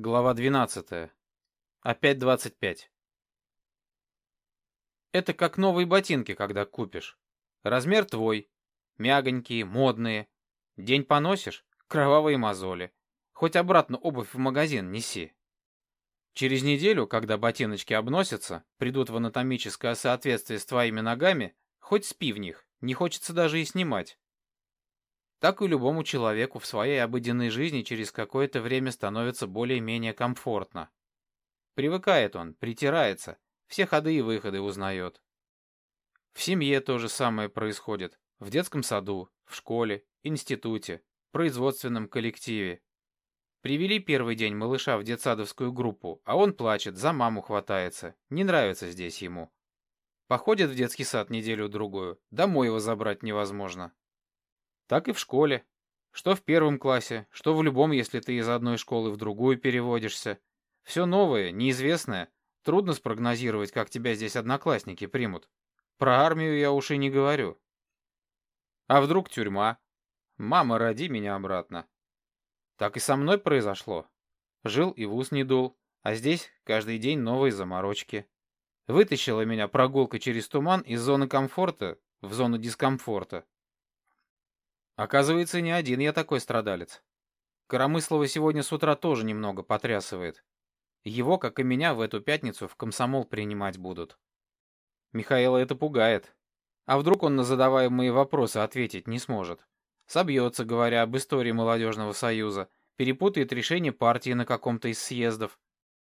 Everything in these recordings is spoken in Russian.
Глава 12. Опять 25. Это как новые ботинки, когда купишь. Размер твой. Мягонькие, модные. День поносишь — кровавые мозоли. Хоть обратно обувь в магазин неси. Через неделю, когда ботиночки обносятся, придут в анатомическое соответствие с твоими ногами, хоть спи в них, не хочется даже и снимать. Так и любому человеку в своей обыденной жизни через какое-то время становится более-менее комфортно. Привыкает он, притирается, все ходы и выходы узнает. В семье то же самое происходит, в детском саду, в школе, институте, производственном коллективе. Привели первый день малыша в детсадовскую группу, а он плачет, за маму хватается, не нравится здесь ему. Походит в детский сад неделю-другую, домой его забрать невозможно. Так и в школе. Что в первом классе, что в любом, если ты из одной школы в другую переводишься. Все новое, неизвестное. Трудно спрогнозировать, как тебя здесь одноклассники примут. Про армию я уж и не говорю. А вдруг тюрьма? Мама, роди меня обратно. Так и со мной произошло. Жил и в ус не дул, а здесь каждый день новые заморочки. Вытащила меня прогулка через туман из зоны комфорта в зону дискомфорта. Оказывается, не один я такой страдалец. Коромыслова сегодня с утра тоже немного потрясывает. Его, как и меня, в эту пятницу в комсомол принимать будут. Михаила это пугает. А вдруг он на задаваемые вопросы ответить не сможет? Собьется, говоря об истории молодежного союза, перепутает решение партии на каком-то из съездов.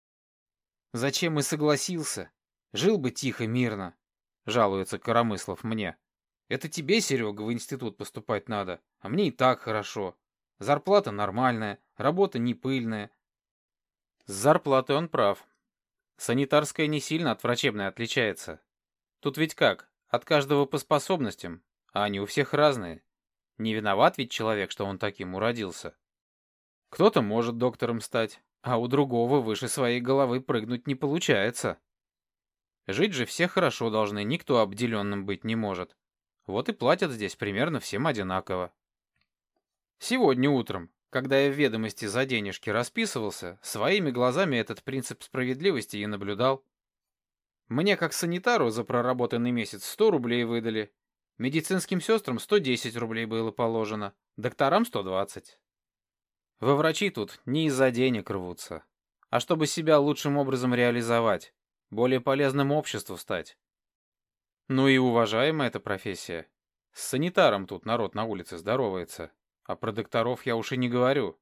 «Зачем и согласился? Жил бы тихо, мирно», — жалуется Коромыслов мне. «Это тебе, Серега, в институт поступать надо, а мне и так хорошо. Зарплата нормальная, работа не пыльная». С зарплатой он прав. Санитарская не сильно от врачебной отличается. Тут ведь как, от каждого по способностям, а они у всех разные. Не виноват ведь человек, что он таким уродился. Кто-то может доктором стать, а у другого выше своей головы прыгнуть не получается. Жить же все хорошо должны, никто обделенным быть не может. Вот и платят здесь примерно всем одинаково. Сегодня утром, когда я в ведомости за денежки расписывался, своими глазами этот принцип справедливости и наблюдал. Мне, как санитару, за проработанный месяц 100 рублей выдали. Медицинским сестрам 110 рублей было положено, докторам 120. Во врачи тут не из-за денег рвутся, а чтобы себя лучшим образом реализовать, более полезным обществу стать. Ну и уважаемая эта профессия. С санитаром тут народ на улице здоровается, а про докторов я уж и не говорю.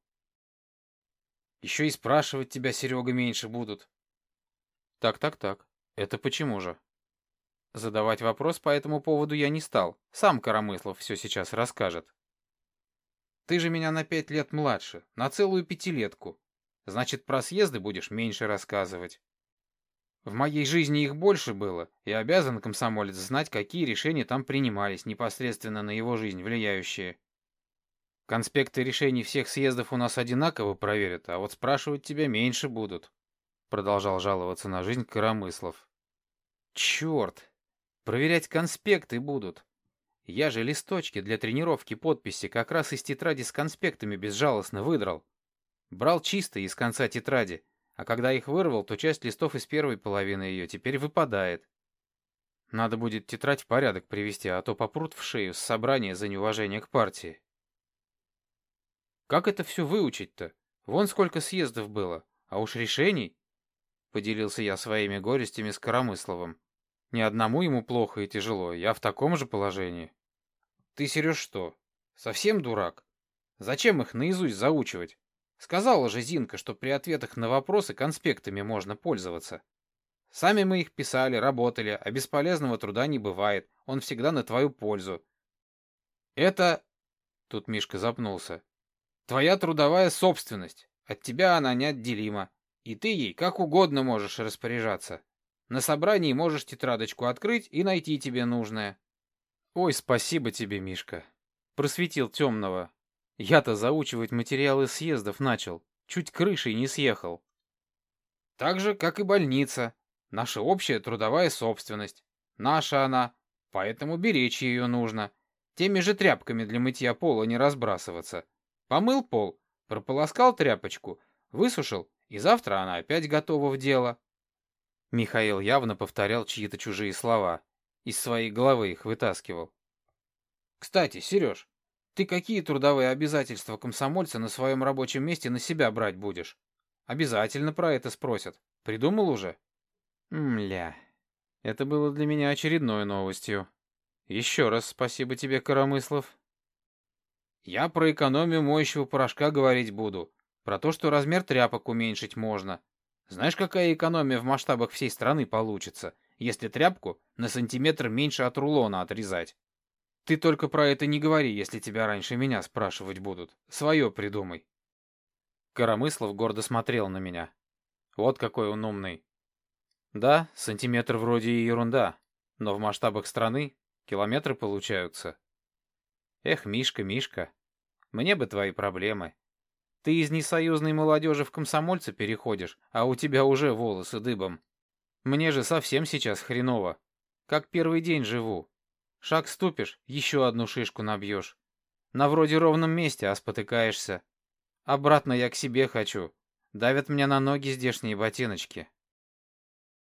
Еще и спрашивать тебя, Серега, меньше будут. Так. Это почему же? Задавать вопрос по этому поводу я не стал. Сам Коромыслов все сейчас расскажет. Ты же меня на 5 лет младше, на целую пятилетку. Значит, про съезды будешь меньше рассказывать. В моей жизни их больше было, и обязан комсомолец знать, какие решения там принимались, непосредственно на его жизнь влияющие. Конспекты решений всех съездов у нас одинаково проверят, а вот спрашивать тебя меньше будут, продолжал жаловаться на жизнь Коромыслов. Черт! Проверять конспекты будут. Я же листочки для тренировки подписи как раз из тетради с конспектами безжалостно выдрал. Брал чисто из конца тетради, а когда их вырвал, то часть листов из первой половины ее теперь выпадает. Надо будет тетрадь в порядок привести, а то попрут в шею с собрания за неуважение к партии. Как это все выучить-то? Вон сколько съездов было, а уж решений. Поделился я своими горестями с Коромысловым. Ни одному ему плохо и тяжело, я в таком же положении. Ты, Сереж, что, совсем дурак? Зачем их наизусть заучивать? Сказала же Зинка, что при ответах на вопросы конспектами можно пользоваться. Сами мы их писали, работали, а бесполезного труда не бывает, он всегда на твою пользу. Это... Тут Мишка запнулся. Твоя трудовая собственность, от тебя она неотделима, и ты ей как угодно можешь распоряжаться. На собрании можешь тетрадочку открыть и найти тебе нужное. Ой, спасибо тебе, Мишка. Просветил темного. Я-то заучивать материалы съездов начал, чуть крышей не съехал. Так же, как и больница. Наша общая трудовая собственность. Наша она, поэтому беречь ее нужно. Теми же тряпками для мытья пола не разбрасываться. Помыл пол, прополоскал тряпочку, высушил И завтра она опять готова в дело. Михаил явно повторял чьи-то чужие слова. Из своей головы их вытаскивал. Кстати, Сереж, ты какие трудовые обязательства комсомольца на своем рабочем месте на себя брать будешь? Обязательно про это спросят. Придумал уже? Мля. Это было для меня очередной новостью. Еще раз спасибо тебе, Коромыслов. Я про экономию моющего порошка говорить буду. Про то, что размер тряпок уменьшить можно. Знаешь, какая экономия в масштабах всей страны получится, если тряпку на сантиметр меньше от рулона отрезать? Ты только про это не говори, если тебя раньше меня спрашивать будут. Свое придумай. Коромыслов гордо смотрел на меня. Вот какой он умный. Да, сантиметр вроде и ерунда, но в масштабах страны километры получаются. Эх, Мишка, Мишка, мне бы твои проблемы. Ты из несоюзной молодежи в комсомольцы переходишь, а у тебя уже волосы дыбом. Мне же совсем сейчас хреново. Как первый день живу. Шаг ступишь, еще одну шишку набьешь. На вроде ровном месте, а спотыкаешься. Обратно я к себе хочу. Давят меня на ноги здешние ботиночки.